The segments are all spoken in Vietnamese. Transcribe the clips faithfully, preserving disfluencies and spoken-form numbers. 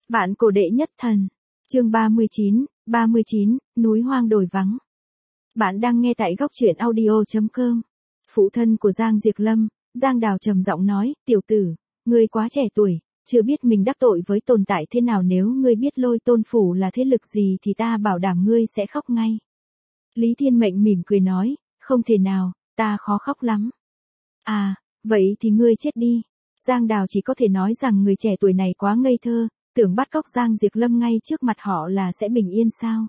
Vạn cổ đệ nhất thần. Chương ba mươi chín, ba mươi chín, núi hoang đồi vắng. Bạn đang nghe tại góc truyện audio chấm com. Phụ thân của Giang Diệp Lâm, Giang Đào trầm giọng nói, tiểu tử, ngươi quá trẻ tuổi, chưa biết mình đắc tội với tồn tại thế nào, nếu ngươi biết Lôi Tôn phủ là thế lực gì thì ta bảo đảm ngươi sẽ khóc ngay. Lý Thiên Mệnh mỉm cười nói, không thể nào, ta khó khóc lắm. À, vậy thì ngươi chết đi. Giang Đào chỉ có thể nói rằng người trẻ tuổi này quá ngây thơ, tưởng bắt cóc Giang Diệp Lâm ngay trước mặt họ là sẽ bình yên sao.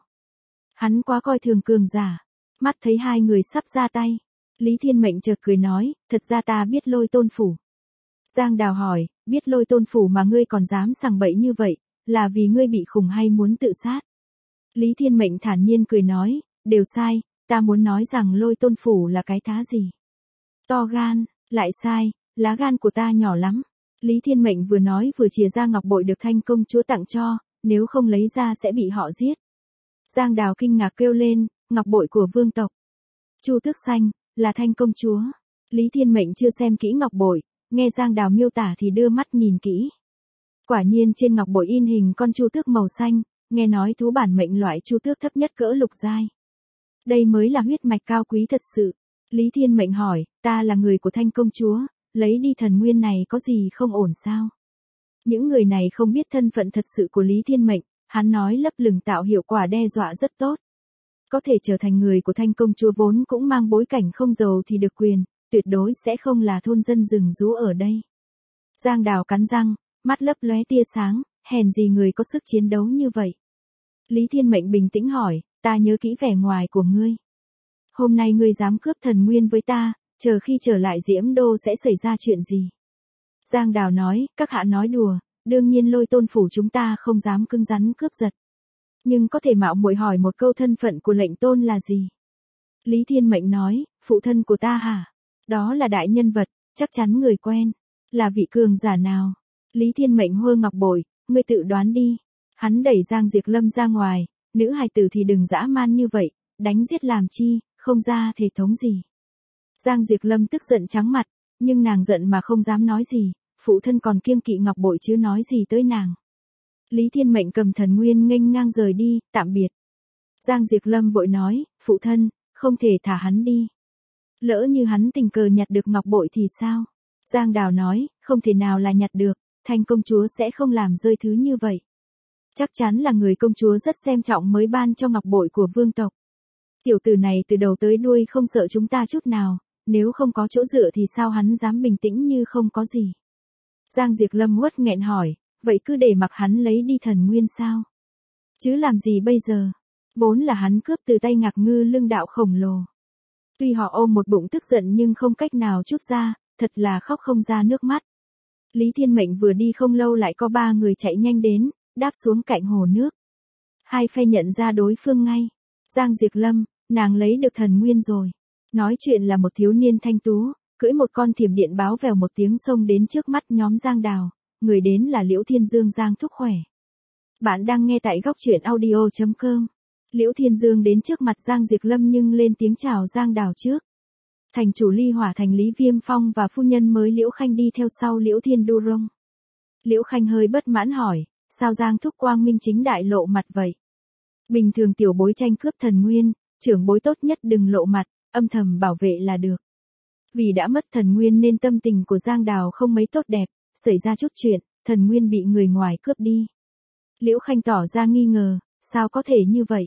Hắn quá coi thường cường giả. Mắt thấy hai người sắp ra tay, Lý Thiên Mệnh chợt cười nói, thật ra ta biết Lôi Tôn phủ. Giang Đào hỏi, biết Lôi Tôn phủ mà ngươi còn dám sằng bậy như vậy, là vì ngươi bị khùng hay muốn tự sát? Lý Thiên Mệnh thản nhiên cười nói, đều sai, ta muốn nói rằng Lôi Tôn phủ là cái thá gì. To gan, lại sai, lá gan của ta nhỏ lắm. Lý Thiên Mệnh vừa nói vừa chìa ra ngọc bội được Thanh công chúa tặng cho, nếu không lấy ra sẽ bị họ giết. Giang Đào kinh ngạc kêu lên, ngọc bội của vương tộc. Chu tước xanh, là Thanh công chúa. Lý Thiên Mệnh chưa xem kỹ ngọc bội, nghe Giang Đào miêu tả thì đưa mắt nhìn kỹ. Quả nhiên trên ngọc bội in hình con chu tước màu xanh, nghe nói thú bản mệnh loại chu tước thấp nhất cỡ lục giai. Đây mới là huyết mạch cao quý thật sự. Lý Thiên Mệnh hỏi, ta là người của Thanh công chúa, lấy đi thần nguyên này có gì không ổn sao? Những người này không biết thân phận thật sự của Lý Thiên Mệnh, hắn nói lấp lửng tạo hiệu quả đe dọa rất tốt. Có thể trở thành người của Thanh công chúa vốn cũng mang bối cảnh không giàu thì được quyền, tuyệt đối sẽ không là thôn dân rừng rú ở đây. Giang Đào cắn răng, mắt lấp lóe tia sáng, hèn gì người có sức chiến đấu như vậy. Lý Thiên Mệnh bình tĩnh hỏi, ta nhớ kỹ vẻ ngoài của ngươi. Hôm nay ngươi dám cướp thần nguyên với ta, chờ khi trở lại Diễm Đô sẽ xảy ra chuyện gì? Giang Đào nói, các hạ nói đùa, đương nhiên Lôi Tôn phủ chúng ta không dám cứng rắn cướp giật. Nhưng có thể mạo muội hỏi một câu, thân phận của lệnh tôn là gì? Lý Thiên Mệnh nói, phụ thân của ta hả? Đó là đại nhân vật, chắc chắn người quen. Là vị cường giả nào? Lý Thiên Mệnh hơ ngọc bội, ngươi tự đoán đi. Hắn đẩy Giang Diệp Lâm ra ngoài, nữ hài tử thì đừng dã man như vậy, đánh giết làm chi, không ra thể thống gì. Giang Diệp Lâm tức giận trắng mặt, nhưng nàng giận mà không dám nói gì, phụ thân còn kiêng kỵ ngọc bội chứ nói gì tới nàng. Lý Thiên Mệnh cầm thần nguyên nghênh ngang rời đi, tạm biệt. Giang Diệp Lâm vội nói, phụ thân, không thể thả hắn đi. Lỡ như hắn tình cờ nhặt được ngọc bội thì sao? Giang Đào nói, không thể nào là nhặt được, Thanh công chúa sẽ không làm rơi thứ như vậy. Chắc chắn là người công chúa rất xem trọng mới ban cho ngọc bội của vương tộc. Tiểu tử này từ đầu tới đuôi không sợ chúng ta chút nào, nếu không có chỗ dựa thì sao hắn dám bình tĩnh như không có gì. Giang Diệp Lâm uất nghẹn hỏi, vậy cứ để mặc hắn lấy đi thần nguyên sao? Chứ làm gì bây giờ? Vốn là hắn cướp từ tay Ngạc Ngư lưng đạo khổng lồ. Tuy họ ôm một bụng tức giận nhưng không cách nào trút ra, thật là khóc không ra nước mắt. Lý Thiên Mệnh vừa đi không lâu lại có ba người chạy nhanh đến, đáp xuống cạnh hồ nước. Hai phe nhận ra đối phương ngay. Giang Diệp Lâm, nàng lấy được thần nguyên rồi. Nói chuyện là một thiếu niên thanh tú, cưỡi một con thiểm điện báo vèo một tiếng xông đến trước mắt nhóm Giang Đào. Người đến là Liễu Thiên Dương Giang Thúc Khỏe. Bạn đang nghe tại góc truyện audio chấm com. Liễu Thiên Dương đến trước mặt Giang Diệp Lâm nhưng lên tiếng chào Giang Đào trước. Thành chủ Ly Hỏa thành Lý Viêm Phong và phu nhân mới Liễu Khanh đi theo sau Liễu Thiên Đu Rông. Liễu Khanh hơi bất mãn hỏi, sao Giang Thúc quang minh chính đại lộ mặt vậy? Bình thường tiểu bối tranh cướp thần nguyên, trưởng bối tốt nhất đừng lộ mặt, âm thầm bảo vệ là được. Vì đã mất thần nguyên nên tâm tình của Giang Đào không mấy tốt đẹp, xảy ra chút chuyện, thần nguyên bị người ngoài cướp đi. Liễu Khanh tỏ ra nghi ngờ, sao có thể như vậy?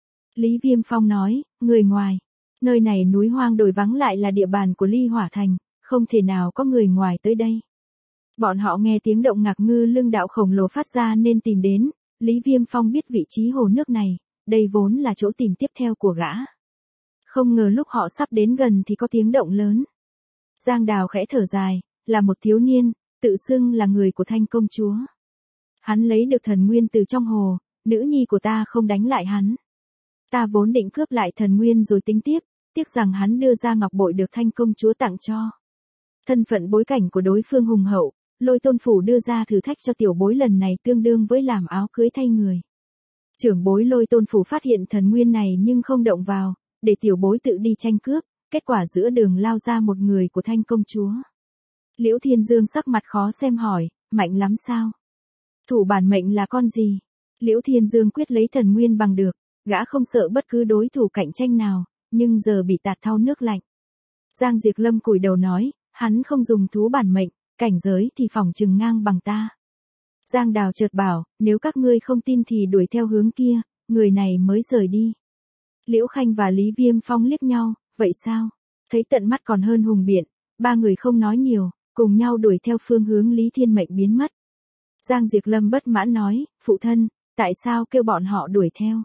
Lý Viêm Phong nói, người ngoài, nơi này núi hoang đồi vắng lại là địa bàn của Ly Hỏa thành, không thể nào có người ngoài tới đây. Bọn họ nghe tiếng động Ngạc Ngư lưng đạo khổng lồ phát ra nên tìm đến, Lý Viêm Phong biết vị trí hồ nước này, đây vốn là chỗ tìm tiếp theo của gã. Không ngờ lúc họ sắp đến gần thì có tiếng động lớn. Giang Đào khẽ thở dài, là một thiếu niên, tự xưng là người của Thanh công chúa. Hắn lấy được thần nguyên từ trong hồ, nữ nhi của ta không đánh lại hắn. Ta vốn định cướp lại thần nguyên rồi tính tiếp, tiếc rằng hắn đưa ra ngọc bội được Thanh công chúa tặng cho. Thân phận bối cảnh của đối phương hùng hậu, Lôi Tôn phủ đưa ra thử thách cho tiểu bối lần này tương đương với làm áo cưới thay người. Trưởng bối Lôi Tôn phủ phát hiện thần nguyên này nhưng không động vào, để tiểu bối tự đi tranh cướp, kết quả giữa đường lao ra một người của Thanh công chúa. Liễu Thiên Dương sắc mặt khó xem hỏi, mạnh lắm sao? Thủ bản mệnh là con gì? Liễu Thiên Dương quyết lấy thần nguyên bằng được, gã không sợ bất cứ đối thủ cạnh tranh nào, nhưng giờ bị tạt thau nước lạnh. Giang Diệp Lâm cúi đầu nói, hắn không dùng thú bản mệnh, cảnh giới thì phỏng chừng ngang bằng ta. Giang Đào chợt bảo, nếu các ngươi không tin thì đuổi theo hướng kia, người này mới rời đi. Liễu Khanh và Lý Viêm Phong liếc nhau, vậy sao? Thấy tận mắt còn hơn hùng biện, ba người không nói nhiều, cùng nhau đuổi theo phương hướng Lý Thiên Mệnh biến mất. Giang Diệp Lâm bất mãn nói, phụ thân, tại sao kêu bọn họ đuổi theo?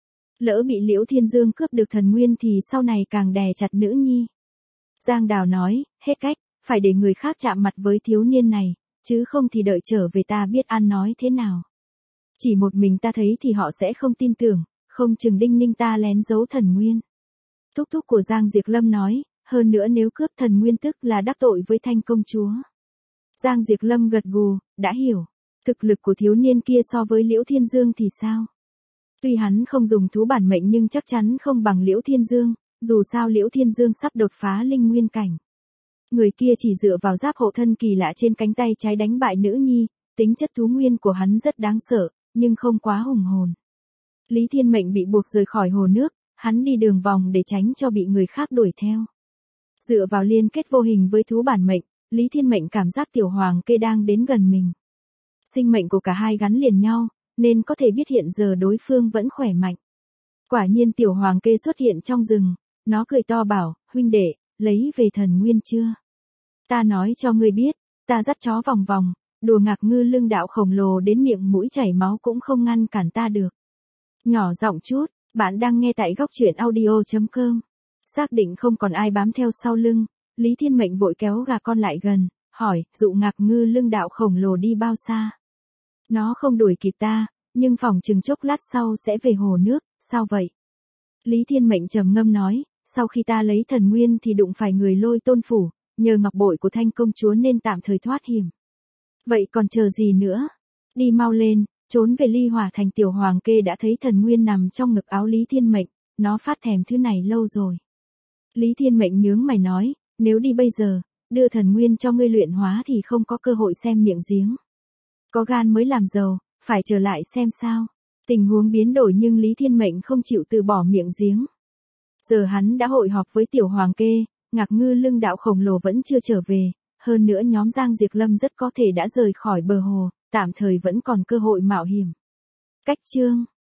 Lỡ bị Liễu Thiên Dương cướp được thần nguyên thì sau này càng đè chặt nữ nhi. Giang Đào nói, hết cách, phải để người khác chạm mặt với thiếu niên này, chứ không thì đợi trở về ta biết ăn nói thế nào. Chỉ một mình ta thấy thì họ sẽ không tin tưởng, không chừng đinh ninh ta lén giấu thần nguyên. Thúc thúc của Giang Diệp Lâm nói, hơn nữa nếu cướp thần nguyên tức là đắc tội với Thanh công chúa. Giang Diệp Lâm gật gù, đã hiểu. Thực lực của thiếu niên kia so với Liễu Thiên Dương thì sao? Tuy hắn không dùng thú bản mệnh nhưng chắc chắn không bằng Liễu Thiên Dương, dù sao Liễu Thiên Dương sắp đột phá linh nguyên cảnh. Người kia chỉ dựa vào giáp hộ thân kỳ lạ trên cánh tay trái đánh bại nữ nhi, tính chất thú nguyên của hắn rất đáng sợ, nhưng không quá hùng hồn. Lý Thiên Mệnh bị buộc rời khỏi hồ nước, hắn đi đường vòng để tránh cho bị người khác đuổi theo. Dựa vào liên kết vô hình với thú bản mệnh, Lý Thiên Mệnh cảm giác tiểu hoàng kê đang đến gần mình. Sinh mệnh của cả hai gắn liền nhau, nên có thể biết hiện giờ đối phương vẫn khỏe mạnh. Quả nhiên tiểu hoàng kê xuất hiện trong rừng, nó cười to bảo, huynh đệ, lấy về thần nguyên chưa? Ta nói cho ngươi biết, ta dắt chó vòng vòng, đùa ngạc ngư lưng đạo khổng lồ đến miệng mũi chảy máu cũng không ngăn cản ta được. Nhỏ giọng chút, bạn đang nghe tại góc truyện audio chấm com. Xác định không còn ai bám theo sau lưng, Lý Thiên Mệnh vội kéo gà con lại gần, hỏi, dụ ngạc ngư lưng đạo khổng lồ đi bao xa? Nó không đuổi kịp ta, nhưng phỏng chừng chốc lát sau sẽ về hồ nước, sao vậy? Lý Thiên Mệnh trầm ngâm nói, sau khi ta lấy thần nguyên thì đụng phải người Lôi Tôn phủ, nhờ ngọc bội của Thanh công chúa nên tạm thời thoát hiểm. Vậy còn chờ gì nữa? Đi mau lên, trốn về Ly Hỏa Thành. Tiểu hoàng kê đã thấy thần nguyên nằm trong ngực áo Lý Thiên Mệnh, nó phát thèm thứ này lâu rồi. Lý Thiên Mệnh nhướng mày nói, nếu đi bây giờ, đưa thần nguyên cho ngươi luyện hóa thì không có cơ hội xem miệng giếng. Có gan mới làm giàu, phải trở lại xem sao. Tình huống biến đổi nhưng Lý Thiên Mệnh không chịu từ bỏ miệng giếng. Giờ hắn đã hội họp với tiểu hoàng kê, ngạc ngư lưng đạo khổng lồ vẫn chưa trở về, hơn nữa nhóm Giang Diệp Lâm rất có thể đã rời khỏi bờ hồ, tạm thời vẫn còn cơ hội mạo hiểm. Cách chương